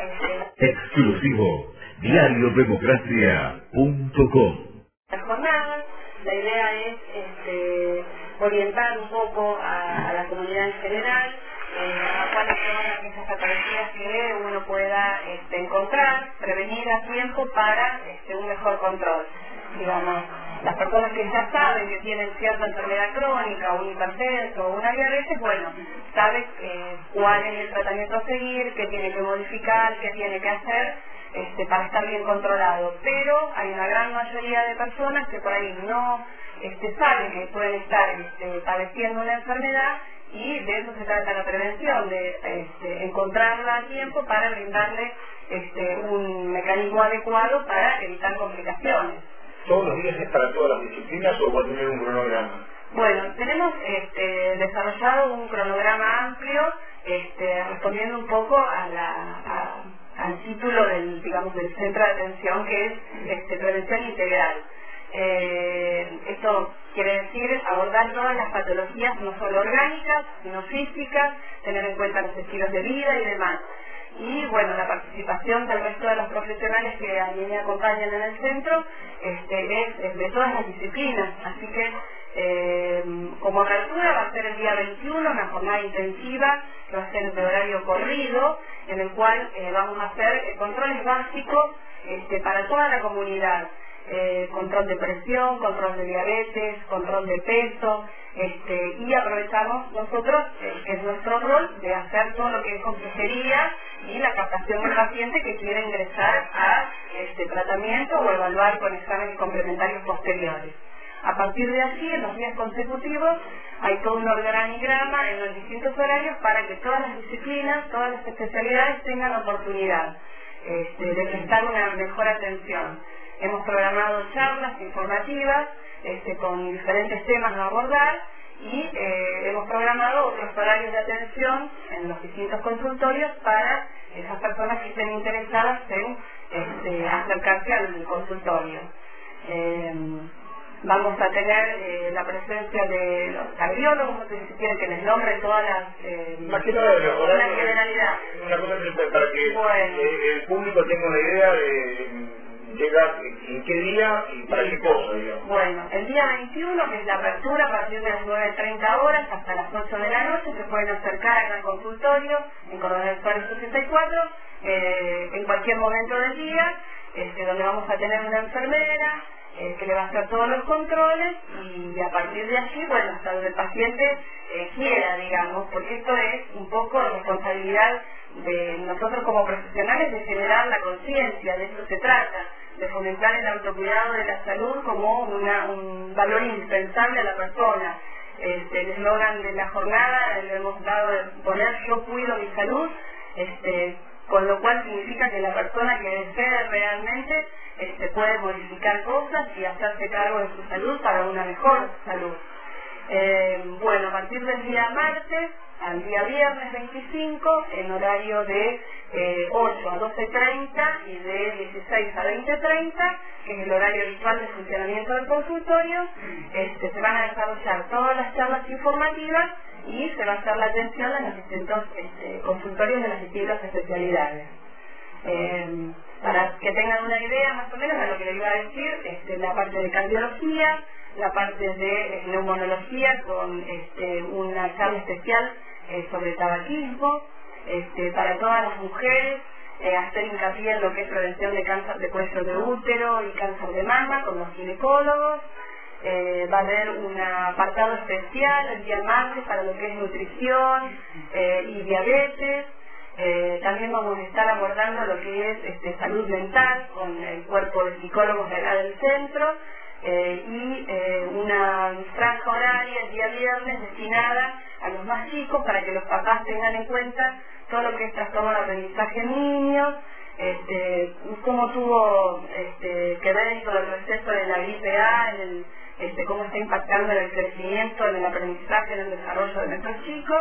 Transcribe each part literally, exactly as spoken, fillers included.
Este, exclusivo, diario democracia punto com. La jornada, la idea es este, orientar un poco a, a la comunidad en general, eh, a cuáles son aquellas patologías que uno pueda este, encontrar, prevenir a tiempo para este, un mejor control. Digamos, las personas que ya saben que tienen cierta enfermedad crónica, o un hipertenso, o una diabetes, bueno, saben eh, cuál es el tratamiento a seguir, qué tiene que modificar, qué tiene que hacer este, para estar bien controlado. Pero hay una gran mayoría de personas que por ahí no este, saben que pueden estar este, padeciendo una enfermedad, y de eso se trata la prevención, de este, encontrarla a tiempo para brindarle este, un mecanismo adecuado para evitar complicaciones. ¿Todos los días es para todas las disciplinas o va a tener un cronograma? Bueno, tenemos este, desarrollado un cronograma amplio, este, respondiendo un poco a la, a, al título del, digamos, del centro de atención, que es este, prevención integral. Eh, esto quiere decir abordar todas las patologías, no solo orgánicas, sino físicas, tener en cuenta los estilos de vida y demás. Y bueno, la participación del resto de los profesionales que a mí me acompañan en el centro este, es, es de todas las disciplinas, así que eh, como apertura va a ser el día veintiuno, una jornada intensiva que va a ser de horario corrido, en el cual eh, vamos a hacer eh, controles básicos este, para toda la comunidad. Eh, control de presión, control de diabetes, control de peso, este, y aprovechamos nosotros, eh, que es nuestro rol, de hacer todo lo que es consejería y la captación del paciente que quiere ingresar a este tratamiento o evaluar con exámenes complementarios posteriores. A partir de allí, en los días consecutivos, hay todo un organigrama en los distintos horarios para que todas las disciplinas, todas las especialidades tengan oportunidad este, de prestar una mejor atención. Hemos programado charlas informativas este, con diferentes temas a abordar y eh, hemos programado otros horarios de atención en los distintos consultorios para esas personas que estén interesadas en este, acercarse al consultorio. Eh, vamos a tener eh, la presencia de los cardiólogos, no sé si quieren que les nombre todas las... Eh, Más que nada, la generalidad. Una cosa simple, para que bueno. eh, el público tenga una idea de... llega en qué día y para qué cosa, digamos. Bueno, el día veintiuno, que es la apertura, a partir de las nueve treinta horas hasta las ocho de la noche, se pueden acercar acá al consultorio, en Coronel Suárez sesenta y cuatro, eh, en cualquier momento del día, este, donde vamos a tener una enfermera, eh, que le va a hacer todos los controles, y a partir de allí, bueno, hasta donde el paciente eh, quiera, digamos, porque esto es un poco responsabilidad de nosotros como profesionales, de generar la conciencia, de eso se trata, de fomentar el autocuidado de la salud como una, un valor indispensable a la persona. Este, el eslogan de la jornada le hemos dado de poner yo cuido mi salud, este, con lo cual significa que la persona que desee realmente este, puede modificar cosas y hacerse cargo de su salud para una mejor salud. Eh, bueno, a partir del día martes al día viernes veinticinco, en horario de eh, ocho a doce treinta y de dieciséis a veinte treinta, que es el horario habitual de funcionamiento del consultorio, este, se van a desarrollar todas las charlas informativas y se va a hacer la atención en los distintos este, consultorios de las distintas especialidades. Eh, para que tengan una idea más o menos de lo que les iba a decir, este, la parte de cardiología, la parte de eh, neumonología con este, una charla especial eh, sobre tabaquismo, este, para todas las mujeres, eh, hacer hincapié en lo que es prevención de cáncer de cuello de útero y cáncer de mama con los ginecólogos. Eh, va a haber un apartado especial el día martes para lo que es nutrición eh, y diabetes. Eh, también vamos a estar abordando lo que es este, salud mental con el cuerpo de psicólogos de acá del centro. Eh, y eh, una franja horaria el día viernes destinada a los más chicos para que los papás tengan en cuenta todo lo que es trastorno de aprendizaje en niños, este, cómo tuvo este, que ver todo el proceso de la gripe A, en el, este, cómo está impactando en el crecimiento, en el aprendizaje, en el desarrollo de nuestros chicos.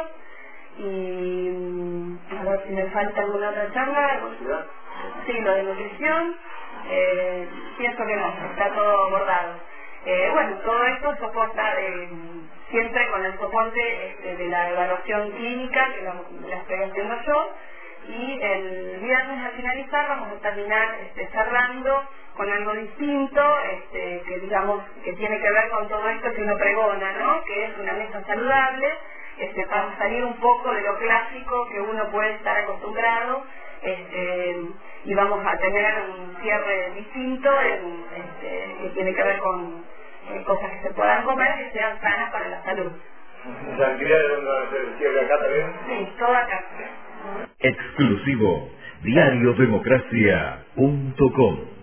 Y a ver si me falta alguna otra charla. Sí, lo de nutrición. Eh, pienso que no, está todo abordado. Eh, bueno, todo esto soporta eh, siempre con el soporte este, de la evaluación clínica, que la, la estoy haciendo yo, y el viernes al finalizar vamos a terminar este, cerrando con algo distinto, este, que digamos que tiene que ver con todo esto que uno pregona, ¿no? Que es una mesa saludable, este, para salir un poco de lo clásico que uno puede estar acostumbrado, este, y vamos a tener un cierre distinto en, este, que tiene que ver con eh, cosas que se puedan comer que sean sanas para la salud. ¿Tranquilidad de dónde va a ser el cierre acá también? Sí, todo acá. Exclusivo, diario democracia punto com.